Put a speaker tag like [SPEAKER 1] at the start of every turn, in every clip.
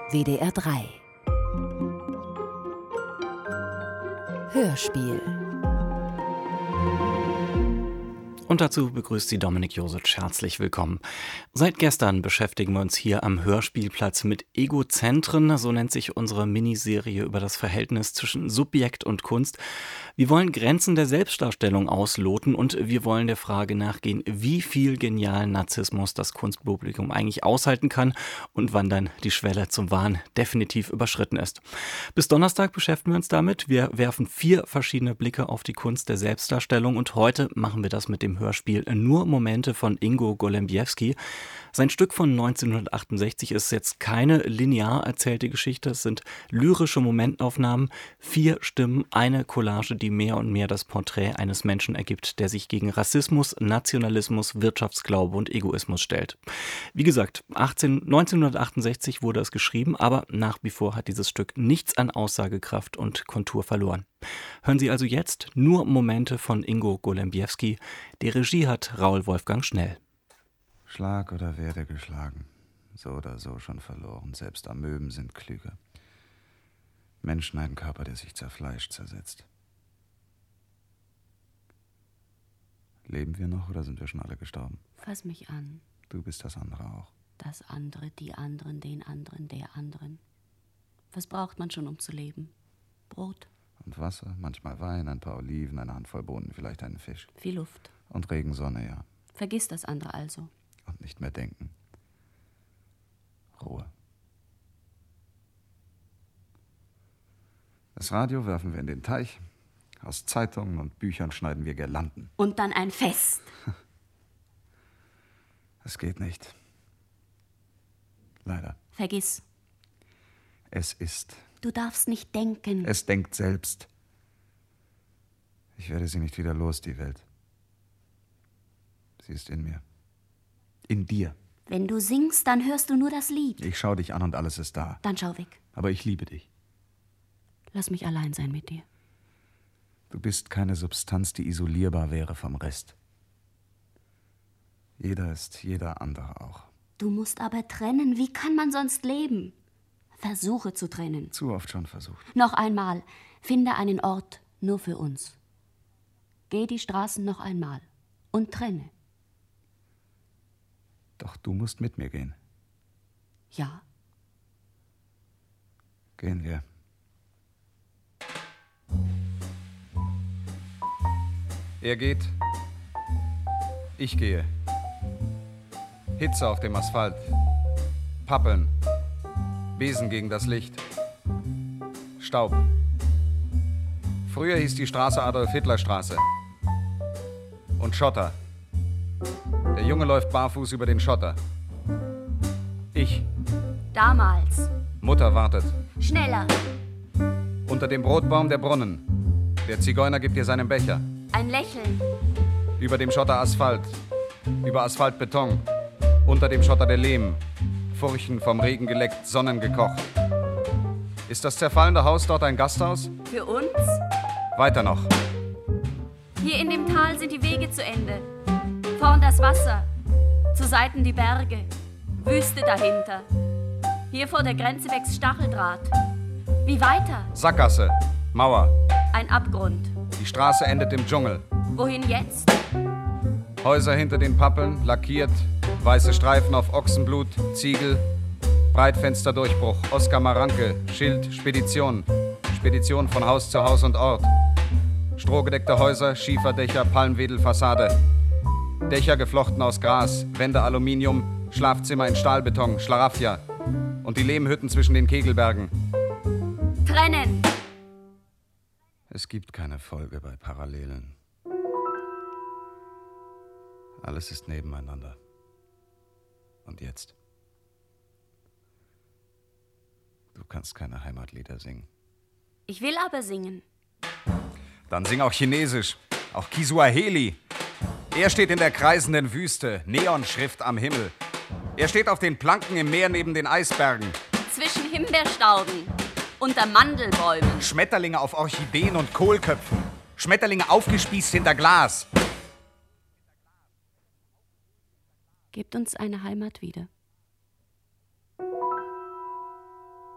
[SPEAKER 1] WDR 3 Hörspiel.
[SPEAKER 2] Und dazu begrüßt sie Dominik Josic. Herzlich willkommen. Seit gestern beschäftigen wir uns hier am Hörspielplatz mit Egozentren. So nennt sich unsere Miniserie über das Verhältnis zwischen Subjekt und Kunst. Wir wollen Grenzen der Selbstdarstellung ausloten und wir wollen der Frage nachgehen, wie viel genialen Narzissmus das Kunstpublikum eigentlich aushalten kann und wann dann die Schwelle zum Wahn definitiv überschritten ist. Bis Donnerstag beschäftigen wir uns damit. Wir werfen 4 verschiedene Blicke auf die Kunst der Selbstdarstellung und heute machen wir das mit dem Hörspiel Nur Momente von Ingo Gołębiewski. Sein Stück von 1968 ist jetzt keine linear erzählte Geschichte, es sind lyrische Momentaufnahmen, 4 Stimmen, eine Collage, die mehr und mehr das Porträt eines Menschen ergibt, der sich gegen Rassismus, Nationalismus, Wirtschaftsglaube und Egoismus stellt. Wie gesagt, 1968 wurde es geschrieben, aber nach wie vor hat dieses Stück nichts an Aussagekraft und Kontur verloren. Hören Sie also jetzt Nur Momente von Ingo Gołębiewski. Die Regie hat Raoul Wolfgang Schnell.
[SPEAKER 3] Schlag oder werde geschlagen. So oder so schon verloren. Selbst Amöben sind klüger. Menschen ein Körper, der sich zerfleischt, zersetzt. Leben wir noch oder sind wir schon alle gestorben?
[SPEAKER 4] Fass mich an.
[SPEAKER 3] Du bist das andere auch.
[SPEAKER 4] Das andere, die anderen, den anderen, der anderen. Was braucht man schon, um zu leben? Brot.
[SPEAKER 3] Und Wasser, manchmal Wein, ein paar Oliven, eine Handvoll Bohnen, vielleicht einen Fisch.
[SPEAKER 4] Viel Luft.
[SPEAKER 3] Und Regensonne, ja.
[SPEAKER 4] Vergiss das andere also.
[SPEAKER 3] Und nicht mehr denken. Ruhe. Das Radio werfen wir in den Teich. Aus Zeitungen und Büchern schneiden wir Girlanden.
[SPEAKER 4] Und dann ein Fest.
[SPEAKER 3] Es geht nicht. Leider.
[SPEAKER 4] Vergiss.
[SPEAKER 3] Es ist.
[SPEAKER 4] Du darfst nicht denken.
[SPEAKER 3] Es denkt selbst. Ich werde sie nicht wieder los, die Welt. Sie ist in mir. In dir.
[SPEAKER 4] Wenn du singst, dann hörst du nur das Lied.
[SPEAKER 3] Ich schau dich an und alles ist da.
[SPEAKER 4] Dann schau weg.
[SPEAKER 3] Aber ich liebe dich.
[SPEAKER 4] Lass mich allein sein mit dir.
[SPEAKER 3] Du bist keine Substanz, die isolierbar wäre vom Rest. Jeder ist jeder andere auch.
[SPEAKER 4] Du musst aber trennen. Wie kann man sonst leben? Versuche zu trennen.
[SPEAKER 3] Zu oft schon versucht.
[SPEAKER 4] Noch einmal. Finde einen Ort nur für uns. Geh die Straßen noch einmal und trenne.
[SPEAKER 3] Doch du musst mit mir gehen.
[SPEAKER 4] Ja.
[SPEAKER 3] Gehen wir. Er geht. Ich gehe. Hitze auf dem Asphalt. Pappeln. Besen gegen das Licht. Staub. Früher hieß die Straße Adolf-Hitler-Straße. Und Schotter. Der Junge läuft barfuß über den Schotter. Ich.
[SPEAKER 4] Damals.
[SPEAKER 3] Mutter wartet.
[SPEAKER 4] Schneller.
[SPEAKER 3] Unter dem Brotbaum der Brunnen. Der Zigeuner gibt ihr seinen Becher.
[SPEAKER 4] Ein Lächeln.
[SPEAKER 3] Über dem Schotter Asphalt. Über Asphalt Beton. Unter dem Schotter der Lehm. Furchen vom Regen geleckt, sonnengekocht. Ist das zerfallende Haus dort ein Gasthaus?
[SPEAKER 4] Für uns?
[SPEAKER 3] Weiter noch.
[SPEAKER 4] Hier in dem Tal sind die Wege zu Ende. Vorn das Wasser. Zu Seiten die Berge. Wüste dahinter. Hier vor der Grenze wächst Stacheldraht. Wie weiter?
[SPEAKER 3] Sackgasse. Mauer.
[SPEAKER 4] Ein Abgrund.
[SPEAKER 3] Die Straße endet im Dschungel.
[SPEAKER 4] Wohin jetzt?
[SPEAKER 3] Häuser hinter den Pappeln, lackiert. Weiße Streifen auf Ochsenblut, Ziegel. Breitfensterdurchbruch, Oskar Maranke, Schild, Spedition. Spedition von Haus zu Haus und Ort. Strohgedeckte Häuser, Schieferdächer, Palmwedelfassade. Dächer geflochten aus Gras, Wände Aluminium, Schlafzimmer in Stahlbeton, Schlaraffia. Und die Lehmhütten zwischen den Kegelbergen.
[SPEAKER 4] Trennen!
[SPEAKER 3] Es gibt keine Folge bei Parallelen. Alles ist nebeneinander. Und jetzt? Du kannst keine Heimatlieder singen.
[SPEAKER 4] Ich will aber singen.
[SPEAKER 3] Dann sing auch Chinesisch, auch Kiswahili. Er steht in der kreisenden Wüste, Neonschrift am Himmel. Er steht auf den Planken im Meer neben den Eisbergen.
[SPEAKER 4] Zwischen Himbeerstauden, unter Mandelbäumen.
[SPEAKER 3] Schmetterlinge auf Orchideen und Kohlköpfen. Schmetterlinge aufgespießt hinter Glas.
[SPEAKER 4] Gebt uns eine Heimat wieder.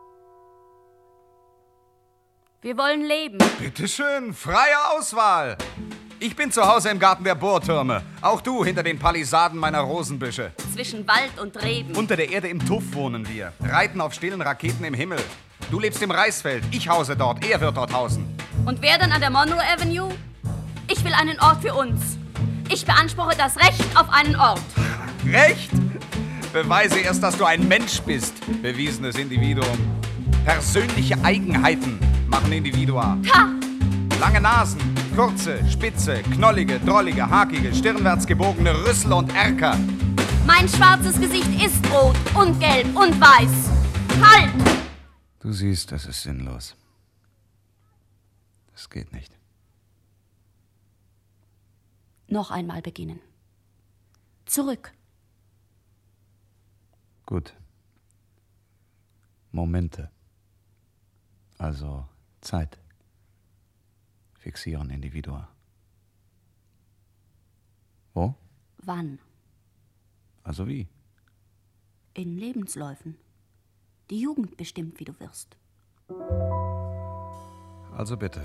[SPEAKER 4] Wir wollen leben.
[SPEAKER 3] Bitteschön, freie Auswahl. Ich bin zu Hause im Garten der Bohrtürme. Auch du hinter den Palisaden meiner Rosenbüsche.
[SPEAKER 4] Zwischen Wald und Reben.
[SPEAKER 3] Unter der Erde im Tuff wohnen wir. Reiten auf stillen Raketen im Himmel. Du lebst im Reisfeld. Ich hause dort. Er wird dort hausen.
[SPEAKER 4] Und wer dann an der Monroe Avenue? Ich will einen Ort für uns. Ich beanspruche das Recht auf einen Ort.
[SPEAKER 3] Recht? Beweise erst, dass du ein Mensch bist. Bewiesenes Individuum. Persönliche Eigenheiten machen Individua.
[SPEAKER 4] Ha!
[SPEAKER 3] Lange Nasen, kurze, spitze, knollige, drollige, hakige, stirnwärts gebogene Rüssel und Erker.
[SPEAKER 4] Mein schwarzes Gesicht ist rot und gelb und weiß. Halt!
[SPEAKER 3] Du siehst, das ist sinnlos. Das geht nicht.
[SPEAKER 4] Noch einmal beginnen. Zurück.
[SPEAKER 3] Gut. Momente. Also Zeit. Fixieren Individua. Wo?
[SPEAKER 4] Wann?
[SPEAKER 3] Also wie?
[SPEAKER 4] In Lebensläufen. Die Jugend bestimmt, wie du wirst.
[SPEAKER 3] Also bitte.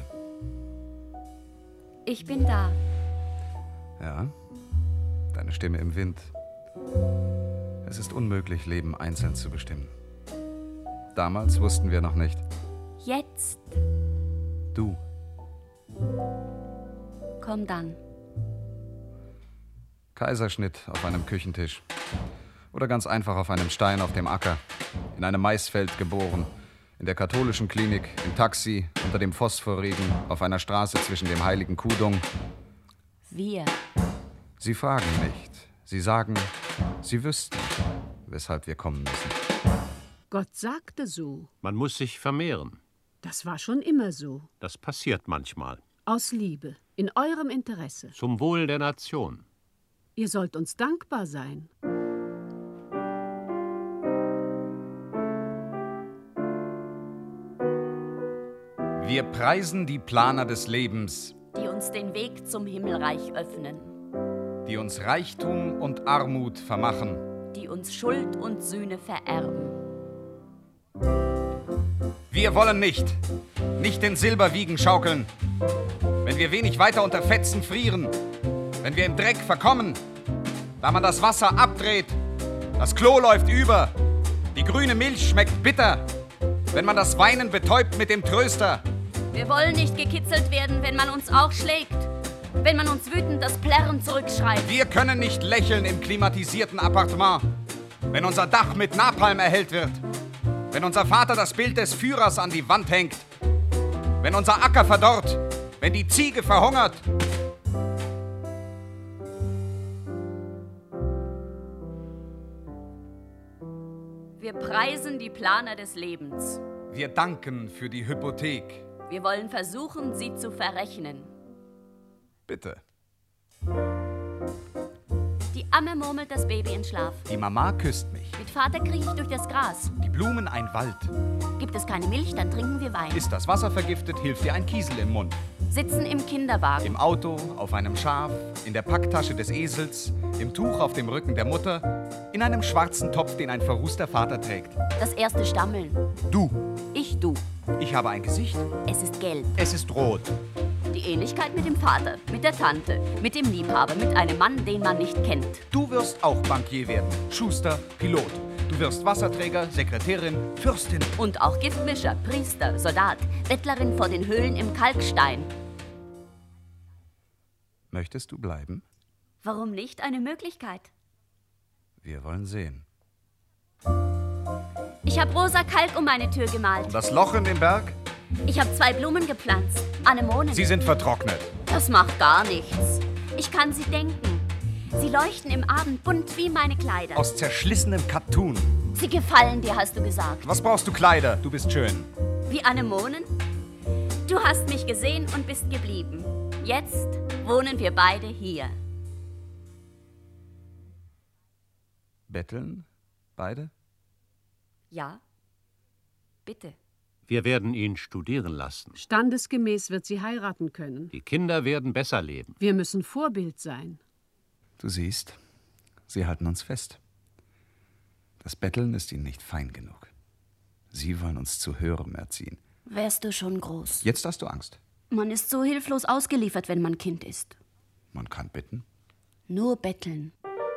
[SPEAKER 4] Ich bin da.
[SPEAKER 3] Ja, deine Stimme im Wind. Es ist unmöglich, Leben einzeln zu bestimmen. Damals wussten wir noch nicht.
[SPEAKER 4] Jetzt.
[SPEAKER 3] Du.
[SPEAKER 4] Komm dann.
[SPEAKER 3] Kaiserschnitt auf einem Küchentisch. Oder ganz einfach auf einem Stein auf dem Acker. In einem Maisfeld geboren. In der katholischen Klinik, im Taxi, unter dem Phosphorregen, auf einer Straße zwischen dem heiligen Kuhdung.
[SPEAKER 4] Wir.
[SPEAKER 3] Sie fragen nicht. Sie sagen, sie wüssten, weshalb wir kommen müssen.
[SPEAKER 1] Gott sagte so.
[SPEAKER 5] Man muss sich vermehren.
[SPEAKER 1] Das war schon immer so.
[SPEAKER 5] Das passiert manchmal.
[SPEAKER 1] Aus Liebe. In eurem Interesse.
[SPEAKER 5] Zum Wohl der Nation.
[SPEAKER 1] Ihr sollt uns dankbar sein.
[SPEAKER 3] Wir preisen die Planer des Lebens,
[SPEAKER 4] Die uns den Weg zum Himmelreich öffnen.
[SPEAKER 3] die uns Reichtum und Armut vermachen.
[SPEAKER 4] Die uns Schuld und Sühne vererben.
[SPEAKER 3] Wir wollen nicht in Silberwiegen schaukeln. Wenn wir wenig weiter unter Fetzen frieren, wenn wir im Dreck verkommen, da man das Wasser abdreht, das Klo läuft über, die grüne Milch schmeckt bitter, wenn man das Weinen betäubt mit dem Tröster.
[SPEAKER 4] Wir wollen nicht gekitzelt werden, wenn man uns auch schlägt. Wenn man uns wütend das Plärren zurückschreit.
[SPEAKER 3] Wir können nicht lächeln im klimatisierten Appartement, wenn unser Dach mit Napalm erhellt wird, wenn unser Vater das Bild des Führers an die Wand hängt, wenn unser Acker verdorrt, wenn die Ziege verhungert.
[SPEAKER 4] Wir preisen die Planer des Lebens.
[SPEAKER 3] Wir danken für die Hypothek.
[SPEAKER 4] Wir wollen versuchen, sie zu verrechnen.
[SPEAKER 3] Bitte.
[SPEAKER 4] Die Amme murmelt das Baby in Schlaf.
[SPEAKER 3] Die Mama küsst mich.
[SPEAKER 4] Mit Vater kriech ich durch das Gras.
[SPEAKER 3] Die Blumen ein Wald.
[SPEAKER 4] Gibt es keine Milch, dann trinken wir Wein.
[SPEAKER 3] Ist das Wasser vergiftet, hilft dir ein Kiesel im Mund.
[SPEAKER 4] Sitzen im Kinderwagen.
[SPEAKER 3] Im Auto, auf einem Schaf, in der Packtasche des Esels, im Tuch auf dem Rücken der Mutter, in einem schwarzen Topf, den ein verrußter Vater trägt.
[SPEAKER 4] Das erste Stammeln.
[SPEAKER 3] Du.
[SPEAKER 4] Du.
[SPEAKER 3] Ich habe ein Gesicht.
[SPEAKER 4] Es ist gelb.
[SPEAKER 3] Es ist rot.
[SPEAKER 4] Die Ähnlichkeit mit dem Vater, mit der Tante, mit dem Liebhaber, mit einem Mann, den man nicht kennt.
[SPEAKER 3] Du wirst auch Bankier werden. Schuster, Pilot. Du wirst Wasserträger, Sekretärin, Fürstin.
[SPEAKER 4] Und auch Giftmischer, Priester, Soldat, Bettlerin vor den Höhlen im Kalkstein.
[SPEAKER 3] Möchtest du bleiben?
[SPEAKER 4] Warum nicht? Eine Möglichkeit.
[SPEAKER 3] Wir wollen sehen.
[SPEAKER 4] Ich habe rosa Kalk um meine Tür gemalt.
[SPEAKER 3] Und das Loch in dem Berg?
[SPEAKER 4] Ich habe 2 Blumen gepflanzt. Anemonen.
[SPEAKER 3] Sie sind vertrocknet.
[SPEAKER 4] Das macht gar nichts. Ich kann sie denken. Sie leuchten im Abend bunt wie meine Kleider.
[SPEAKER 3] Aus zerschlissenem Kattun.
[SPEAKER 4] Sie gefallen dir, hast du gesagt.
[SPEAKER 3] Was brauchst du Kleider? Du bist schön.
[SPEAKER 4] Wie Anemonen? Du hast mich gesehen und bist geblieben. Jetzt wohnen wir beide hier.
[SPEAKER 3] Betteln? Beide?
[SPEAKER 4] Ja, bitte.
[SPEAKER 5] Wir werden ihn studieren lassen.
[SPEAKER 1] Standesgemäß wird sie heiraten können.
[SPEAKER 5] Die Kinder werden besser leben.
[SPEAKER 1] Wir müssen Vorbild sein.
[SPEAKER 3] Du siehst, sie halten uns fest. Das Betteln ist ihnen nicht fein genug. Sie wollen uns zu Höherem erziehen.
[SPEAKER 4] Wärst du schon groß.
[SPEAKER 3] Jetzt hast du Angst.
[SPEAKER 4] Man ist so hilflos ausgeliefert, wenn man Kind ist.
[SPEAKER 3] Man kann bitten.
[SPEAKER 4] Nur betteln.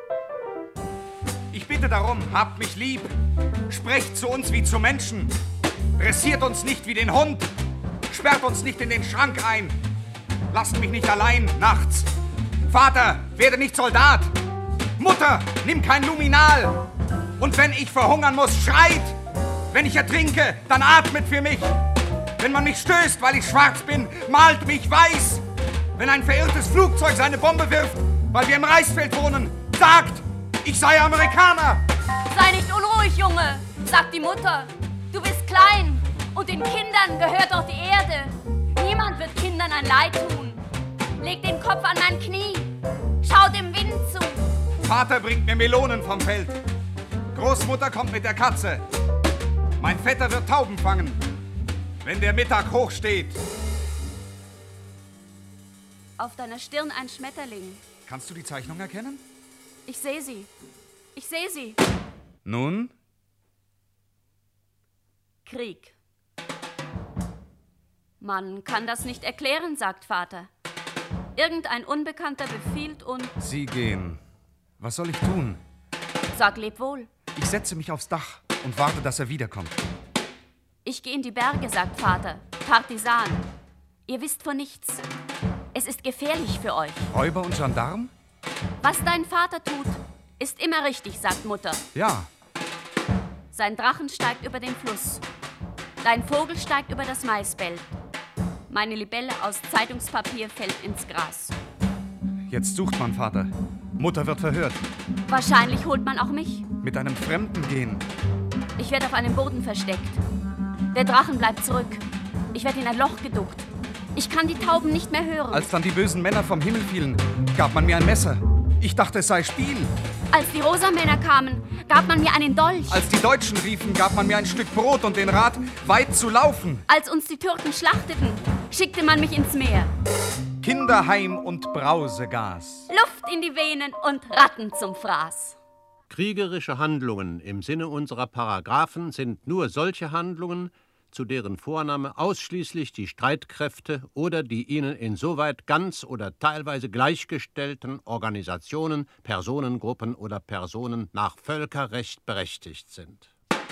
[SPEAKER 3] Ich bitte darum, habt mich lieb. Sprecht zu uns wie zu Menschen. Dressiert uns nicht wie den Hund. Sperrt uns nicht in den Schrank ein. Lasst mich nicht allein nachts. Vater, werde nicht Soldat. Mutter, nimm kein Luminal. Und wenn ich verhungern muss, schreit. Wenn ich ertrinke, dann atmet für mich. Wenn man mich stößt, weil ich schwarz bin, malt mich weiß. Wenn ein verirrtes Flugzeug seine Bombe wirft, weil wir im Reisfeld wohnen, sagt, ich sei Amerikaner.
[SPEAKER 4] Sei nicht unruhig, Junge, sagt die Mutter. Du bist klein und den Kindern gehört doch die Erde. Niemand wird Kindern ein Leid tun. Leg den Kopf an mein Knie. Schau dem Wind zu.
[SPEAKER 3] Vater bringt mir Melonen vom Feld. Großmutter kommt mit der Katze. Mein Vetter wird Tauben fangen, wenn der Mittag hochsteht.
[SPEAKER 4] Auf deiner Stirn ein Schmetterling.
[SPEAKER 3] Kannst du die Zeichnung erkennen?
[SPEAKER 4] Ich sehe sie. Ich sehe sie.
[SPEAKER 3] Nun?
[SPEAKER 4] Krieg. Man kann das nicht erklären, sagt Vater. Irgendein Unbekannter befiehlt und...
[SPEAKER 3] Sie gehen. Was soll ich tun?
[SPEAKER 4] Sag leb wohl.
[SPEAKER 3] Ich setze mich aufs Dach und warte, dass er wiederkommt.
[SPEAKER 4] Ich gehe in die Berge, sagt Vater. Partisan. Ihr wisst von nichts. Es ist gefährlich für euch.
[SPEAKER 3] Räuber und Gendarm?
[SPEAKER 4] Was dein Vater tut, ist immer richtig, sagt Mutter.
[SPEAKER 3] Ja.
[SPEAKER 4] Sein Drachen steigt über den Fluss. Dein Vogel steigt über das Maisfeld. Meine Libelle aus Zeitungspapier fällt ins Gras.
[SPEAKER 3] Jetzt sucht man Vater. Mutter wird verhört.
[SPEAKER 4] Wahrscheinlich holt man auch mich.
[SPEAKER 3] Mit einem Fremden gehen.
[SPEAKER 4] Ich werde auf einem Boden versteckt. Der Drachen bleibt zurück. Ich werde in ein Loch geduckt. Ich kann die Tauben nicht mehr hören.
[SPEAKER 3] Als dann die bösen Männer vom Himmel fielen, gab man mir ein Messer. Ich dachte, es sei Spiel.
[SPEAKER 4] Als die Rosamänner kamen, gab man mir einen Dolch.
[SPEAKER 3] Als die Deutschen riefen, gab man mir ein Stück Brot und den Rat, weit zu laufen.
[SPEAKER 4] Als uns die Türken schlachteten, schickte man mich ins Meer.
[SPEAKER 3] Kinderheim und Brausegas.
[SPEAKER 4] Luft in die Venen und Ratten zum Fraß.
[SPEAKER 5] Kriegerische Handlungen im Sinne unserer Paragraphen sind nur solche Handlungen, zu deren Vornahme ausschließlich die Streitkräfte oder die ihnen insoweit ganz oder teilweise gleichgestellten Organisationen, Personengruppen oder Personen nach Völkerrecht berechtigt sind.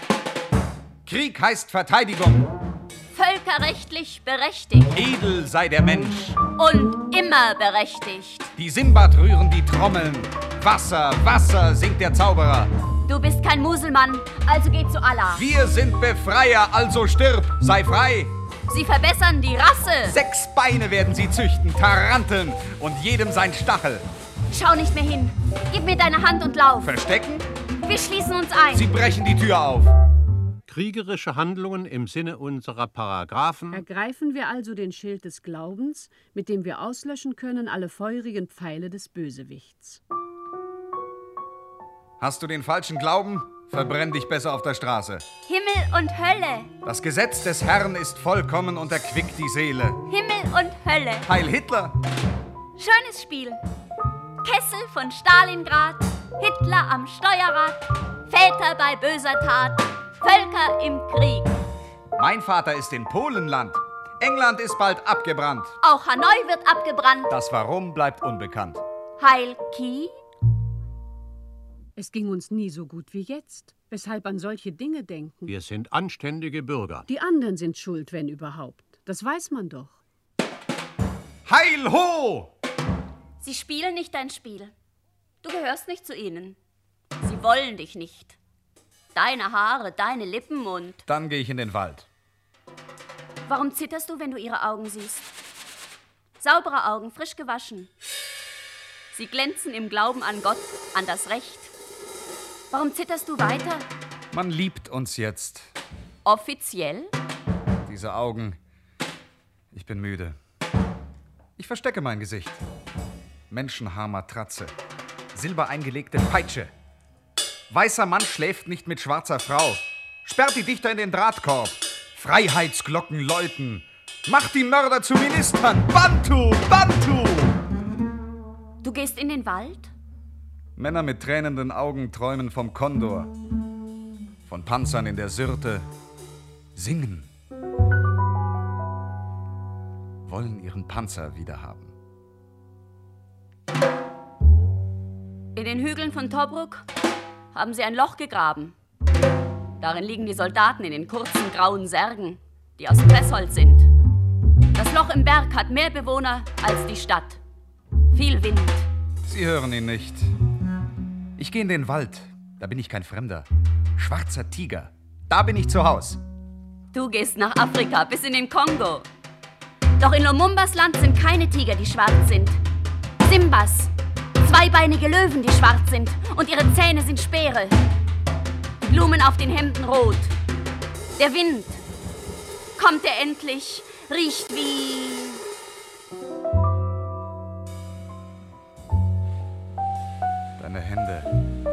[SPEAKER 3] Krieg heißt Verteidigung.
[SPEAKER 4] Völkerrechtlich berechtigt.
[SPEAKER 3] Edel sei der Mensch.
[SPEAKER 4] Und immer berechtigt.
[SPEAKER 3] Die Simbad rühren die Trommeln. Wasser, Wasser, singt der Zauberer.
[SPEAKER 4] Du bist kein Muselmann, also geh zu Allah.
[SPEAKER 3] Wir sind Befreier, also stirb, sei frei.
[SPEAKER 4] Sie verbessern die Rasse.
[SPEAKER 3] 6 Beine werden sie züchten, Taranteln und jedem sein Stachel.
[SPEAKER 4] Schau nicht mehr hin. Gib mir deine Hand und lauf.
[SPEAKER 3] Verstecken?
[SPEAKER 4] Wir schließen uns ein.
[SPEAKER 3] Sie brechen die Tür auf.
[SPEAKER 5] Kriegerische Handlungen im Sinne unserer Paragraphen.
[SPEAKER 1] Ergreifen wir also den Schild des Glaubens, mit dem wir auslöschen können alle feurigen Pfeile des Bösewichts.
[SPEAKER 3] Hast du den falschen Glauben? Verbrenn dich besser auf der Straße.
[SPEAKER 4] Himmel und Hölle.
[SPEAKER 3] Das Gesetz des Herrn ist vollkommen und erquickt die Seele.
[SPEAKER 4] Himmel und Hölle.
[SPEAKER 3] Heil Hitler!
[SPEAKER 4] Schönes Spiel. Kessel von Stalingrad, Hitler am Steuerrad, Väter bei böser Tat, Völker im Krieg.
[SPEAKER 3] Mein Vater ist in Polenland. England ist bald abgebrannt.
[SPEAKER 4] Auch Hanoi wird abgebrannt.
[SPEAKER 3] Das Warum bleibt unbekannt.
[SPEAKER 4] Heil Ki.
[SPEAKER 1] Es ging uns nie so gut wie jetzt. Weshalb an solche Dinge denken?
[SPEAKER 5] Wir sind anständige Bürger.
[SPEAKER 1] Die anderen sind schuld, wenn überhaupt. Das weiß man doch.
[SPEAKER 3] Heil ho!
[SPEAKER 4] Sie spielen nicht dein Spiel. Du gehörst nicht zu ihnen. Sie wollen dich nicht. Deine Haare, deine Lippen und...
[SPEAKER 3] Dann gehe ich in den Wald.
[SPEAKER 4] Warum zitterst du, wenn du ihre Augen siehst? Saubere Augen, frisch gewaschen. Sie glänzen im Glauben an Gott, an das Recht. Warum zitterst du weiter?
[SPEAKER 3] Man liebt uns jetzt.
[SPEAKER 4] Offiziell?
[SPEAKER 3] Diese Augen. Ich bin müde. Ich verstecke mein Gesicht. Menschenhaarmatratze. Silber eingelegte Peitsche. Weißer Mann schläft nicht mit schwarzer Frau. Sperrt die Dichter in den Drahtkorb. Freiheitsglocken läuten. Macht die Mörder zu Ministern. Bantu! Bantu!
[SPEAKER 4] Du gehst in den Wald?
[SPEAKER 3] Männer mit tränenden Augen träumen vom Kondor. Von Panzern in der Syrte. Singen. wollen ihren Panzer wiederhaben.
[SPEAKER 4] In den Hügeln von Tobruk haben sie ein Loch gegraben. Darin liegen die Soldaten in den kurzen grauen Särgen, die aus Pressholz sind. Das Loch im Berg hat mehr Bewohner als die Stadt. Viel Wind.
[SPEAKER 3] Sie hören ihn nicht. Ich gehe in den Wald. Da bin ich kein Fremder. Schwarzer Tiger. Da bin ich zu Haus.
[SPEAKER 4] Du gehst nach Afrika, bis in den Kongo. Doch in Lumumbas Land sind keine Tiger, die schwarz sind. Simbas, zweibeinige Löwen, die schwarz sind. Und ihre Zähne sind Speere. Die Blumen auf den Hemden rot. Der Wind. Kommt er endlich, riecht wie...
[SPEAKER 3] Deine Hände.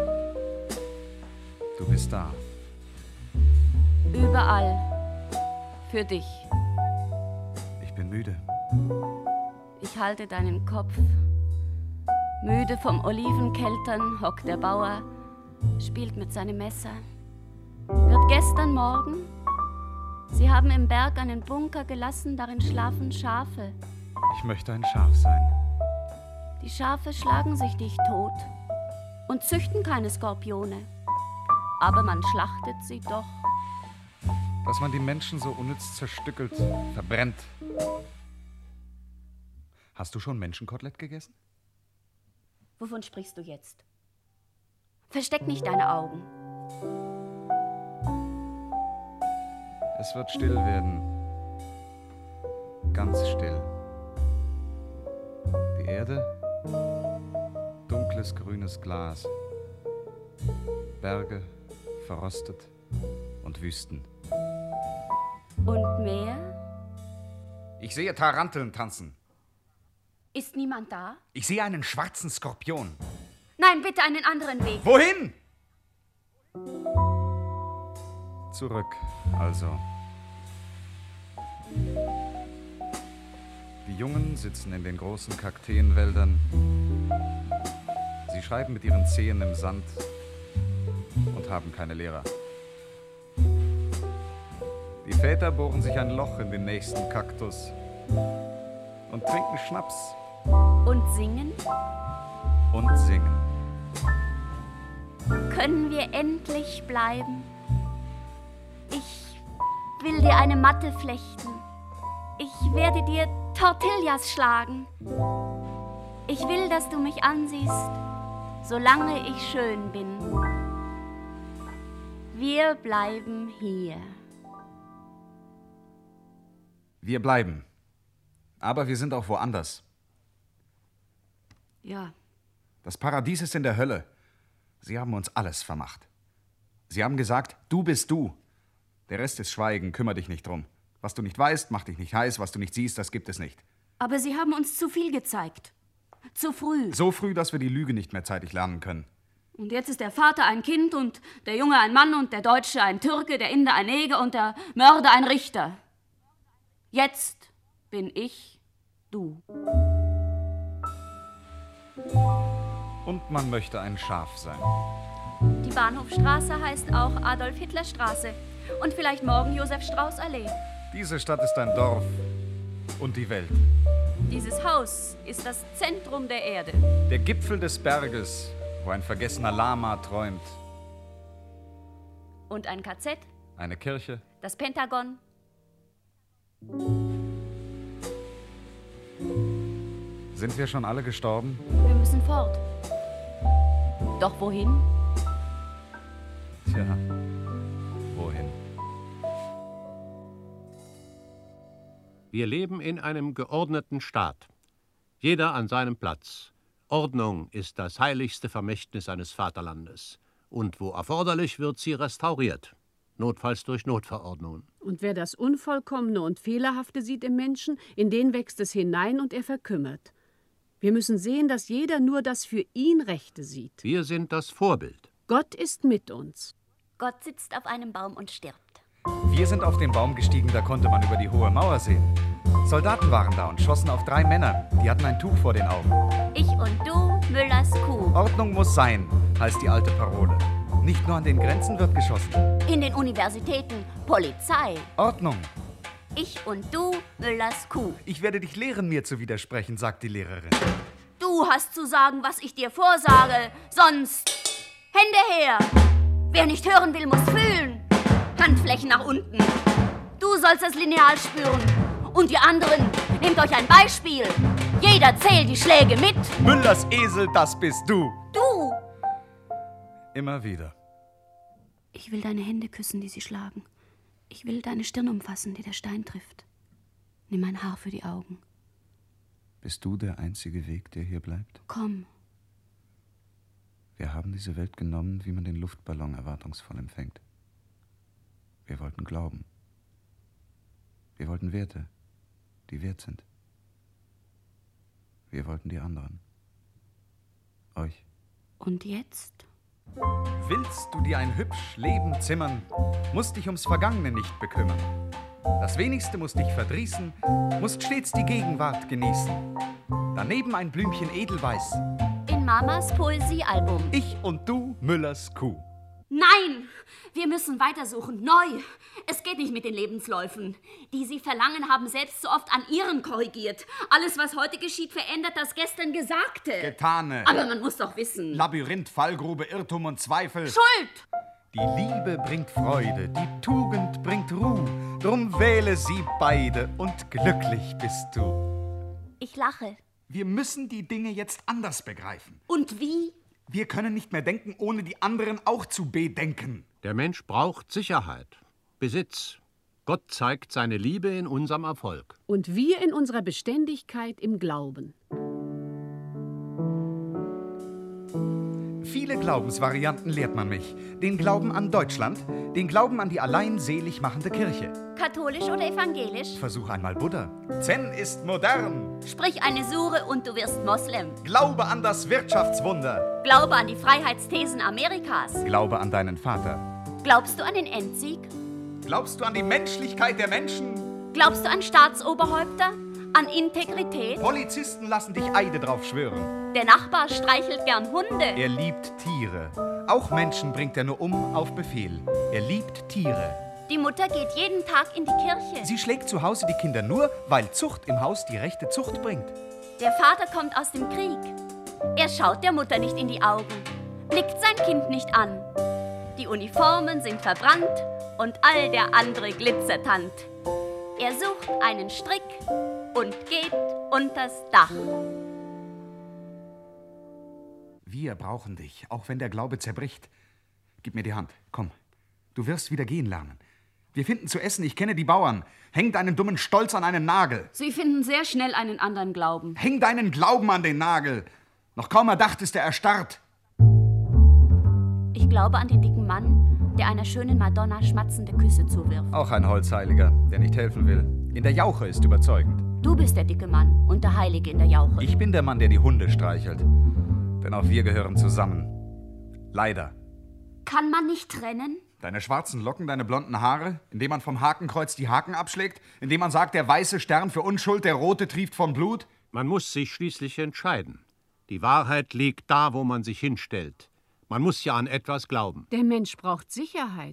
[SPEAKER 3] Du bist da.
[SPEAKER 4] Überall. Für dich.
[SPEAKER 3] Ich bin müde.
[SPEAKER 4] Ich halte deinen Kopf. Müde vom Olivenkeltern hockt der Bauer, spielt mit seinem Messer. Wird gestern Morgen? Sie haben im Berg einen Bunker gelassen, darin schlafen Schafe.
[SPEAKER 3] Ich möchte ein Schaf sein.
[SPEAKER 4] Die Schafe schlagen sich nicht tot und züchten keine Skorpione. Aber man schlachtet sie doch.
[SPEAKER 3] Dass man die Menschen so unnütz zerstückelt, verbrennt. Hast du schon Menschenkotelett gegessen?
[SPEAKER 4] Wovon sprichst du jetzt? Versteck nicht deine Augen.
[SPEAKER 3] Es wird still werden. Ganz still. Die Erde, dunkles grünes Glas. Berge, verrostet und Wüsten.
[SPEAKER 4] Und Meer?
[SPEAKER 3] Ich sehe Taranteln tanzen.
[SPEAKER 4] Ist niemand da?
[SPEAKER 3] Ich sehe einen schwarzen Skorpion.
[SPEAKER 4] Nein, bitte einen anderen Weg.
[SPEAKER 3] Wohin? Zurück, also. Die Jungen sitzen in den großen Kakteenwäldern. Sie schreiben mit ihren Zehen im Sand und haben keine Lehrer. Die Väter bohren sich ein Loch in den nächsten Kaktus und trinken Schnaps.
[SPEAKER 4] Und singen?
[SPEAKER 3] Und singen.
[SPEAKER 4] Können wir endlich bleiben? Ich will dir eine Matte flechten. Ich werde dir Tortillas schlagen. Ich will, dass du mich ansiehst, solange ich schön bin. Wir bleiben hier.
[SPEAKER 3] Wir bleiben. Aber wir sind auch woanders.
[SPEAKER 4] Ja.
[SPEAKER 3] Das Paradies ist in der Hölle. Sie haben uns alles vermacht. Sie haben gesagt, du bist du. Der Rest ist Schweigen, kümmere dich nicht drum. Was du nicht weißt, macht dich nicht heiß. Was du nicht siehst, das gibt es nicht.
[SPEAKER 4] Aber sie haben uns zu viel gezeigt. Zu früh.
[SPEAKER 3] So früh, dass wir die Lüge nicht mehr zeitig lernen können.
[SPEAKER 4] Und jetzt ist der Vater ein Kind und der Junge ein Mann und der Deutsche ein Türke, der Inder ein Neger und der Mörder ein Richter. Jetzt bin ich du.
[SPEAKER 3] Und man möchte ein Schaf sein.
[SPEAKER 4] Die Bahnhofstraße heißt auch Adolf-Hitler-Straße und vielleicht morgen Josef-Strauß-Allee.
[SPEAKER 3] Diese Stadt ist ein Dorf und die Welt.
[SPEAKER 4] Dieses Haus ist das Zentrum der Erde.
[SPEAKER 3] Der Gipfel des Berges, wo ein vergessener Lama träumt.
[SPEAKER 4] Und ein KZ,
[SPEAKER 3] Eine Kirche.
[SPEAKER 4] das Pentagon.
[SPEAKER 3] Sind wir schon alle gestorben?
[SPEAKER 4] Wir müssen fort. Doch wohin?
[SPEAKER 3] Tja, wohin?
[SPEAKER 5] Wir leben in einem geordneten Staat. Jeder an seinem Platz. Ordnung ist das heiligste Vermächtnis eines Vaterlandes. Und wo erforderlich, wird sie restauriert. Notfalls durch Notverordnungen.
[SPEAKER 1] Und wer das Unvollkommene und Fehlerhafte sieht im Menschen, in den wächst es hinein und er verkümmert. Wir müssen sehen, dass jeder nur das für ihn Rechte sieht.
[SPEAKER 5] Wir sind das Vorbild.
[SPEAKER 1] Gott ist mit uns.
[SPEAKER 4] Gott sitzt auf einem Baum und stirbt.
[SPEAKER 3] Wir sind auf den Baum gestiegen, da konnte man über die hohe Mauer sehen. Soldaten waren da und schossen auf 3 Männer. Die hatten ein Tuch vor den Augen.
[SPEAKER 4] Ich und du, Müllers Kuh.
[SPEAKER 3] Ordnung muss sein, heißt die alte Parole. Nicht nur an den Grenzen wird geschossen.
[SPEAKER 4] In den Universitäten Polizei.
[SPEAKER 3] Ordnung.
[SPEAKER 4] Ich und du, Müllers Kuh.
[SPEAKER 6] Ich werde dich lehren, mir zu widersprechen, sagt die Lehrerin.
[SPEAKER 4] Du hast zu sagen, was ich dir vorsage, sonst Hände her. Wer nicht hören will, muss fühlen. Handflächen nach unten. Du sollst das Lineal spüren. Und ihr anderen, nehmt euch ein Beispiel. Jeder zählt die Schläge mit.
[SPEAKER 6] Müllers Esel, das bist du.
[SPEAKER 4] Du!
[SPEAKER 6] Immer wieder.
[SPEAKER 4] Ich will deine Hände küssen, die sie schlagen. Ich will deine Stirn umfassen, die der Stein trifft. Nimm mein Haar für die Augen.
[SPEAKER 3] Bist du der einzige Weg, der hier bleibt?
[SPEAKER 4] Komm.
[SPEAKER 3] Wir haben diese Welt genommen, wie man den Luftballon erwartungsvoll empfängt. Wir wollten glauben. Wir wollten Werte, die wert sind. Wir wollten die anderen. Euch.
[SPEAKER 4] Und jetzt?
[SPEAKER 6] Willst du dir ein hübsch Leben zimmern, musst dich ums Vergangene nicht bekümmern. Das Wenigste muss dich verdrießen, musst stets die Gegenwart genießen. Daneben ein Blümchen Edelweiß.
[SPEAKER 4] In Mamas Poesiealbum.
[SPEAKER 6] Ich und du, Müllers Kuh.
[SPEAKER 4] Nein! Wir müssen weitersuchen, neu. Es geht nicht mit den Lebensläufen. Die Sie verlangen, haben selbst so oft an Ihren korrigiert. Alles, was heute geschieht, verändert das gestern Gesagte.
[SPEAKER 6] Getane.
[SPEAKER 4] Aber man muss doch wissen.
[SPEAKER 6] Labyrinth, Fallgrube, Irrtum und Zweifel.
[SPEAKER 4] Schuld!
[SPEAKER 6] Die Liebe bringt Freude, die Tugend bringt Ruh. Drum wähle sie beide und glücklich bist du.
[SPEAKER 4] Ich lache.
[SPEAKER 6] Wir müssen die Dinge jetzt anders begreifen.
[SPEAKER 4] Und wie?
[SPEAKER 6] Wir können nicht mehr denken, ohne die anderen auch zu bedenken.
[SPEAKER 5] Der Mensch braucht Sicherheit, Besitz. Gott zeigt seine Liebe in unserem Erfolg.
[SPEAKER 1] Und wir in unserer Beständigkeit im Glauben.
[SPEAKER 6] Viele Glaubensvarianten lehrt man mich. Den Glauben an Deutschland, den Glauben an die allein selig machende Kirche.
[SPEAKER 4] Katholisch oder evangelisch?
[SPEAKER 6] Versuch einmal Buddha. Zen ist modern.
[SPEAKER 4] Sprich eine Sure und du wirst Moslem.
[SPEAKER 6] Glaube an das Wirtschaftswunder.
[SPEAKER 4] Glaube an die Freiheitsthesen Amerikas.
[SPEAKER 6] Glaube an deinen Vater.
[SPEAKER 4] Glaubst du an den Endsieg?
[SPEAKER 6] Glaubst du an die Menschlichkeit der Menschen?
[SPEAKER 4] Glaubst du an Staatsoberhäupter? An Integrität?
[SPEAKER 6] Polizisten lassen dich Eide drauf schwören.
[SPEAKER 4] Der Nachbar streichelt gern Hunde.
[SPEAKER 6] Er liebt Tiere. Auch Menschen bringt er nur um auf Befehl. Er liebt Tiere.
[SPEAKER 4] Die Mutter geht jeden Tag in die Kirche.
[SPEAKER 6] Sie schlägt zu Hause die Kinder nur, weil Zucht im Haus die rechte Zucht bringt.
[SPEAKER 4] Der Vater kommt aus dem Krieg. Er schaut der Mutter nicht in die Augen, blickt sein Kind nicht an. Die Uniformen sind verbrannt und all der andere Glitzertand. Er sucht einen Strick und geht unters Dach.
[SPEAKER 6] Wir brauchen dich, auch wenn der Glaube zerbricht. Gib mir die Hand, komm. Du wirst wieder gehen lernen. Wir finden zu essen, ich kenne die Bauern. Häng deinen dummen Stolz an einen Nagel.
[SPEAKER 4] Sie finden sehr schnell einen anderen Glauben.
[SPEAKER 6] Häng deinen Glauben an den Nagel. Noch kaum erdacht ist er erstarrt.
[SPEAKER 4] Ich glaube an den dicken Mann, der einer schönen Madonna schmatzende Küsse zuwirft.
[SPEAKER 6] Auch ein Holzheiliger, der nicht helfen will. In der Jauche ist überzeugend.
[SPEAKER 4] Du bist der dicke Mann und der Heilige in der Jauche.
[SPEAKER 6] Ich bin der Mann, der die Hunde streichelt. Denn auch wir gehören zusammen. Leider.
[SPEAKER 4] Kann man nicht trennen?
[SPEAKER 6] Deine schwarzen Locken, deine blonden Haare, indem man vom Hakenkreuz die Haken abschlägt, indem man sagt, der weiße Stern für Unschuld, der rote trieft von Blut.
[SPEAKER 5] Man muss sich schließlich entscheiden. Die Wahrheit liegt da, wo man sich hinstellt. Man muss ja an etwas glauben.
[SPEAKER 1] Der Mensch braucht Sicherheit.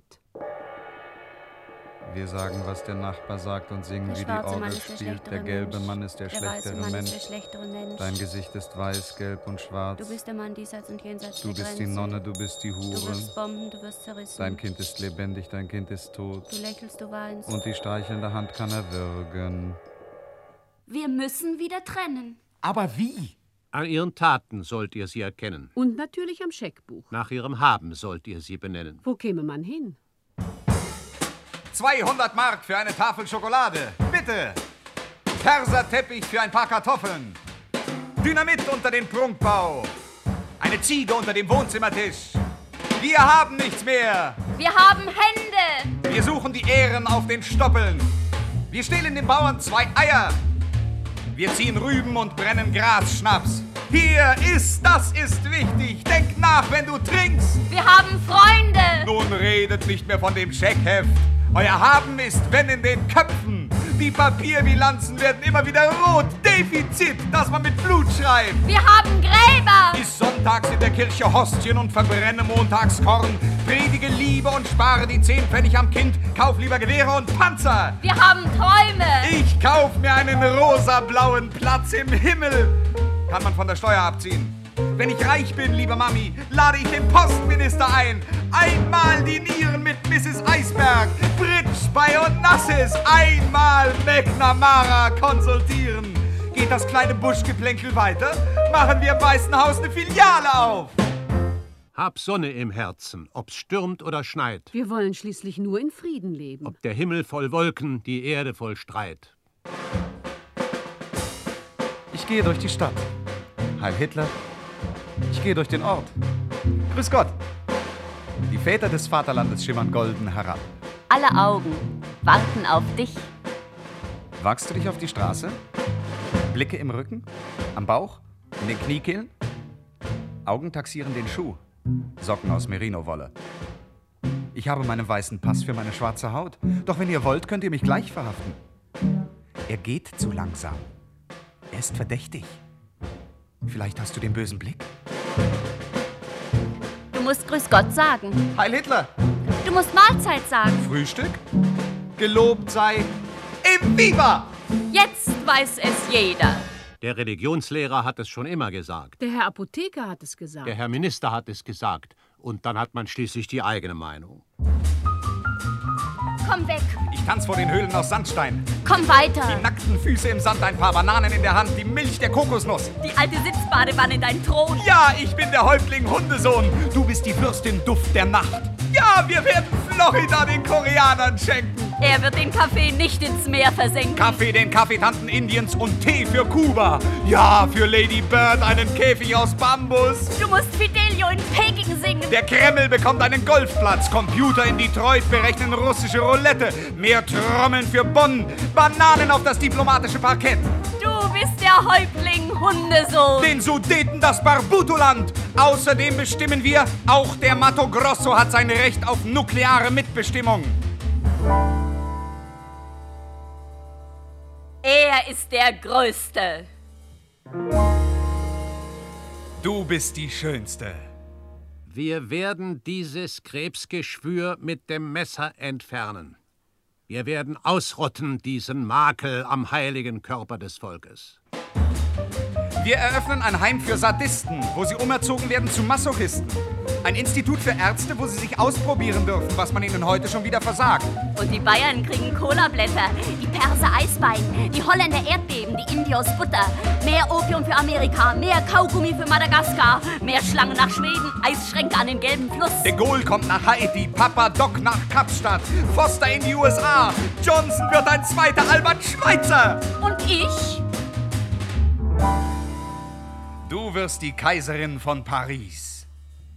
[SPEAKER 3] Wir sagen, was der Nachbar sagt und singen, wie die Orgel spielt. Der gelbe Mann ist der schlechtere Mensch. Dein Gesicht ist weiß, gelb und schwarz.
[SPEAKER 4] Du bist der Mann diesseits und jenseits
[SPEAKER 3] Du
[SPEAKER 4] der
[SPEAKER 3] bist die
[SPEAKER 4] Grenze.
[SPEAKER 3] Nonne, du bist die
[SPEAKER 4] Du
[SPEAKER 3] Hure.
[SPEAKER 4] wirst bomben, du wirst zerrissen.
[SPEAKER 3] Dein Kind ist lebendig, dein Kind ist tot.
[SPEAKER 4] Du lächelst, du weinst.
[SPEAKER 3] Und die streichelnde Hand kann erwürgen.
[SPEAKER 4] Wir müssen wieder trennen.
[SPEAKER 6] Aber wie?
[SPEAKER 5] An ihren Taten sollt ihr sie erkennen.
[SPEAKER 1] Und natürlich am Scheckbuch.
[SPEAKER 5] Nach ihrem Haben sollt ihr sie benennen.
[SPEAKER 1] Wo käme man hin?
[SPEAKER 6] 200 Mark für eine Tafel Schokolade. Bitte. Perserteppich für ein paar Kartoffeln. Dynamit unter den Prunkbau. Eine Ziege unter dem Wohnzimmertisch. Wir haben nichts mehr.
[SPEAKER 4] Wir haben Hände.
[SPEAKER 6] Wir suchen die Ähren auf den Stoppeln. Wir stehlen den Bauern 2 Eier. Wir ziehen Rüben und brennen Grasschnaps. Hier ist, das ist wichtig. Denk nach, wenn du trinkst.
[SPEAKER 4] Wir haben Freunde.
[SPEAKER 6] Nun redet nicht mehr von dem Scheckheft. Euer Haben ist, wenn in den Köpfen. Die Papierbilanzen werden immer wieder rot. Defizit, das man mit Blut schreibt.
[SPEAKER 4] Wir haben Gräber.
[SPEAKER 6] Iss sonntags in der Kirche Hostien und verbrenne montags Korn. Predige Liebe und spare die 10 Pfennig am Kind. Kauf lieber Gewehre und Panzer.
[SPEAKER 4] Wir haben Träume.
[SPEAKER 6] Ich kauf mir einen rosa-blauen Platz im Himmel. Kann man von der Steuer abziehen. Wenn ich reich bin, liebe Mami, lade ich den Postminister ein. Einmal dinieren mit Mrs. Eisberg, Bridge bei und Nassis. Einmal McNamara konsultieren. Geht das kleine Buschgeplänkel weiter, machen wir im Weißen Haus eine Filiale auf.
[SPEAKER 5] Hab Sonne im Herzen, ob's stürmt oder schneit.
[SPEAKER 1] Wir wollen schließlich nur in Frieden leben.
[SPEAKER 5] Ob der Himmel voll Wolken, die Erde voll Streit.
[SPEAKER 6] Ich gehe durch die Stadt. Heil Hitler. Ich gehe durch den Ort. Grüß Gott. Die Väter des Vaterlandes schimmern golden herab.
[SPEAKER 4] Alle Augen warten auf dich.
[SPEAKER 6] Wagst du dich auf die Straße? Blicke im Rücken? Am Bauch? In den Kniekehlen? Augen taxieren den Schuh. Socken aus Merino-Wolle. Ich habe meinen weißen Pass für meine schwarze Haut. Doch wenn ihr wollt, könnt ihr mich gleich verhaften. Er geht zu langsam. Er ist verdächtig. Vielleicht hast du den bösen Blick?
[SPEAKER 4] Du musst Grüß Gott sagen.
[SPEAKER 6] Heil Hitler!
[SPEAKER 4] Du musst Mahlzeit sagen.
[SPEAKER 6] Frühstück? Gelobt sei im Viva!
[SPEAKER 4] Jetzt weiß es jeder.
[SPEAKER 5] Der Religionslehrer hat es schon immer gesagt.
[SPEAKER 1] Der Herr Apotheker hat es gesagt.
[SPEAKER 5] Der Herr Minister hat es gesagt. Und dann hat man schließlich die eigene Meinung.
[SPEAKER 4] Komm weg.
[SPEAKER 6] Ich tanz vor den Höhlen aus Sandstein.
[SPEAKER 4] Komm weiter.
[SPEAKER 6] Die nackten Füße im Sand, ein paar Bananen in der Hand, die Milch der Kokosnuss.
[SPEAKER 4] Die alte Sitzbadewanne, dein Thron.
[SPEAKER 6] Ja, ich bin der Häuptling Hundesohn. Du bist die Fürstin Duft der Nacht. Ja, wir werden Florida den Koreanern schenken.
[SPEAKER 4] Er wird den Kaffee nicht ins Meer versenken.
[SPEAKER 6] Kaffee den Kaffeetanten Indiens und Tee für Kuba. Ja, für Lady Bird einen Käfig aus Bambus.
[SPEAKER 4] Du musst Fidelio in Peking singen.
[SPEAKER 6] Der Kreml bekommt einen Golfplatz. Computer in Detroit berechnen russische Roulette. Mehr Trommeln für Bonn. Bananen auf das diplomatische Parkett.
[SPEAKER 4] Du bist der Häuptling Hundesohn.
[SPEAKER 6] Den Sudeten das Barbutoland. Außerdem bestimmen wir, auch der Mato Grosso hat sein Recht auf nukleare Mitbestimmung.
[SPEAKER 4] Er ist der Größte.
[SPEAKER 6] Du bist die Schönste.
[SPEAKER 5] Wir werden dieses Krebsgeschwür mit dem Messer entfernen. Wir werden ausrotten diesen Makel am heiligen Körper des Volkes.
[SPEAKER 6] Wir eröffnen ein Heim für Sadisten, wo sie umerzogen werden zu Masochisten. Ein Institut für Ärzte, wo sie sich ausprobieren dürfen, was man ihnen heute schon wieder versagt.
[SPEAKER 4] Und die Bayern kriegen Colablätter, die Perser Eisbein, die Holländer Erdbeben, die Indios Butter. Mehr Opium für Amerika, mehr Kaugummi für Madagaskar, mehr Schlangen nach Schweden, Eisschränke an den gelben Fluss.
[SPEAKER 6] De Gaulle kommt nach Haiti, Papa Doc nach Kapstadt, Foster in die USA, Johnson wird ein zweiter Albert Schweitzer.
[SPEAKER 4] Und ich?
[SPEAKER 6] Du wirst die Kaiserin von Paris.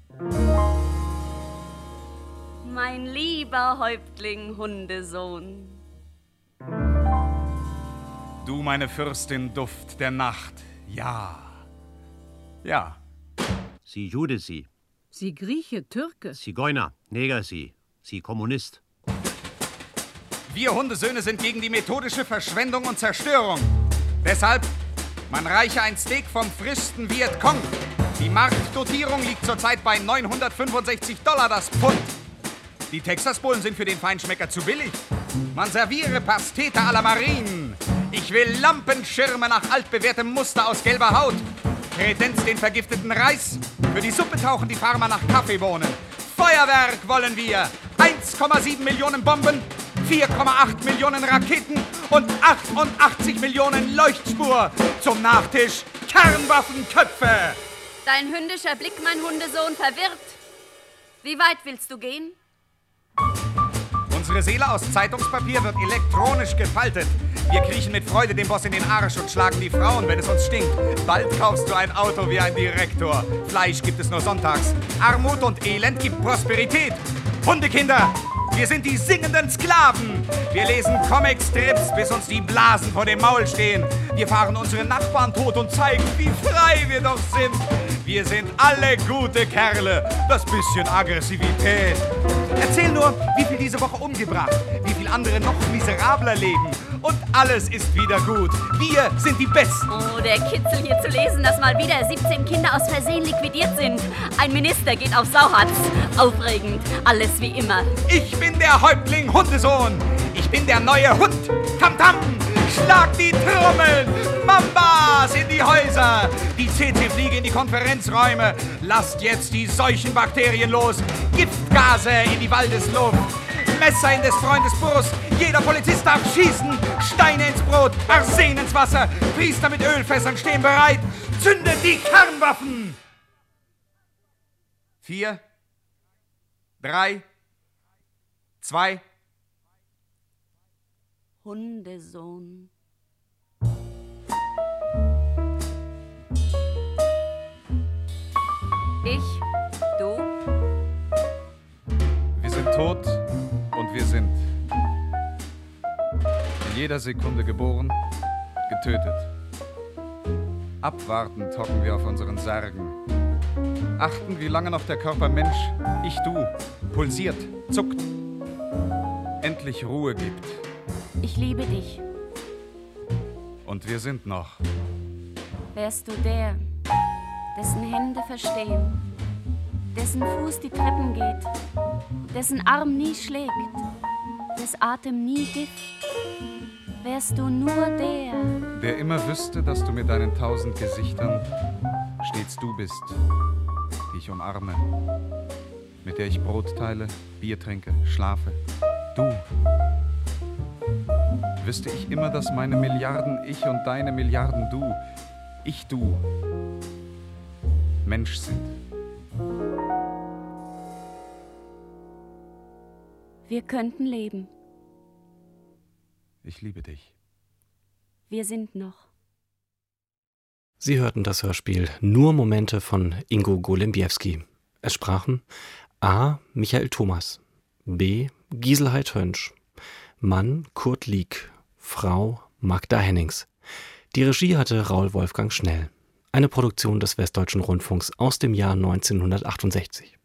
[SPEAKER 4] Mein lieber Häuptling Hundesohn.
[SPEAKER 6] Du, meine Fürstin Duft der Nacht. Ja. Ja.
[SPEAKER 5] Sie Jude, sie.
[SPEAKER 1] Sie Grieche, Türke.
[SPEAKER 5] Zigeuner, Neger, sie. Sie Kommunist.
[SPEAKER 6] Wir Hundesöhne sind gegen die methodische Verschwendung und Zerstörung. Deshalb, man reiche ein Steak vom frischsten Vietcong. Die Marktdotierung liegt zurzeit bei $965 das Pfund. Die Texasbullen sind für den Feinschmecker zu billig. Man serviere Pastete à la Marine. Ich will Lampenschirme nach altbewährtem Muster aus gelber Haut. Kredenz den vergifteten Reis. Für die Suppe tauchen die Farmer nach Kaffeebohnen. Feuerwerk wollen wir. 1,7 Millionen Bomben, 4,8 Millionen Raketen und 88 Millionen Leuchtspur. Zum Nachtisch Kernwaffenköpfe.
[SPEAKER 4] Dein hündischer Blick, mein Hundesohn, verwirrt. Wie weit willst du gehen?
[SPEAKER 6] Unsere Seele aus Zeitungspapier wird elektronisch gefaltet. Wir kriechen mit Freude dem Boss in den Arsch und schlagen die Frauen, wenn es uns stinkt. Bald kaufst du ein Auto wie ein Direktor. Fleisch gibt es nur sonntags. Armut und Elend gibt Prosperität. Hundekinder, wir sind die singenden Sklaven. Wir lesen Comicstrips, bis uns die Blasen vor dem Maul stehen. Wir fahren unsere Nachbarn tot und zeigen, wie frei wir doch sind. Wir sind alle gute Kerle. Das bisschen Aggressivität. Erzähl nur, wie viel diese Woche umgebracht, wie viel andere noch miserabler leben. und alles ist wieder gut. Wir sind die Besten.
[SPEAKER 4] Oh, der Kitzel hier zu lesen, dass mal wieder 17 Kinder aus Versehen liquidiert sind. Ein Minister geht auf Sauhatz. Aufregend, alles wie immer.
[SPEAKER 6] Ich bin der Häuptling Hundesohn. Ich bin der neue Hund. Tamtam, schlag die Trommeln. Mambas in die Häuser. Die CC-Fliege in die Konferenzräume. Lasst jetzt die Seuchenbakterien los. Giftgase in die Waldesluft. Messer in des Freundes Brust. Jeder Polizist darf schießen. Steine ins Brot. Arsen ins Wasser. Priester mit Ölfässern stehen bereit. Zündet die Kernwaffen. 4, 3, 2.
[SPEAKER 4] Hundesohn. Ich, du.
[SPEAKER 3] Wir sind tot und wir sind in jeder Sekunde geboren, getötet. Abwartend hocken wir auf unseren Särgen. Achten, wie lange noch der Körper Mensch, ich, du, pulsiert, zuckt, endlich Ruhe gibt.
[SPEAKER 4] Ich liebe dich.
[SPEAKER 3] Und wir sind noch.
[SPEAKER 4] Wärst du der, dessen Hände verstehen, dessen Fuß die Treppen geht, dessen Arm nie schlägt, des Atem nie Gift, wärst du nur
[SPEAKER 3] der immer wüsste, dass du mit deinen 1000 Gesichtern stets du bist, die ich umarme, mit der ich Brot teile, Bier trinke, schlafe. Du. Wüsste ich immer, dass meine Milliarden Ich und deine Milliarden Du, ich, du, Mensch sind.
[SPEAKER 4] Wir könnten leben.
[SPEAKER 3] Ich liebe dich.
[SPEAKER 4] Wir sind noch.
[SPEAKER 2] Sie hörten das Hörspiel Nur Momente von Ingo Golembiewski. Es sprachen A. Michael Thomas, B. Giselheid Hönsch, Mann Kurt Lieck, Frau Magda Hennings. Die Regie hatte Raul Wolfgang Schnell. Eine Produktion des Westdeutschen Rundfunks aus dem Jahr 1968.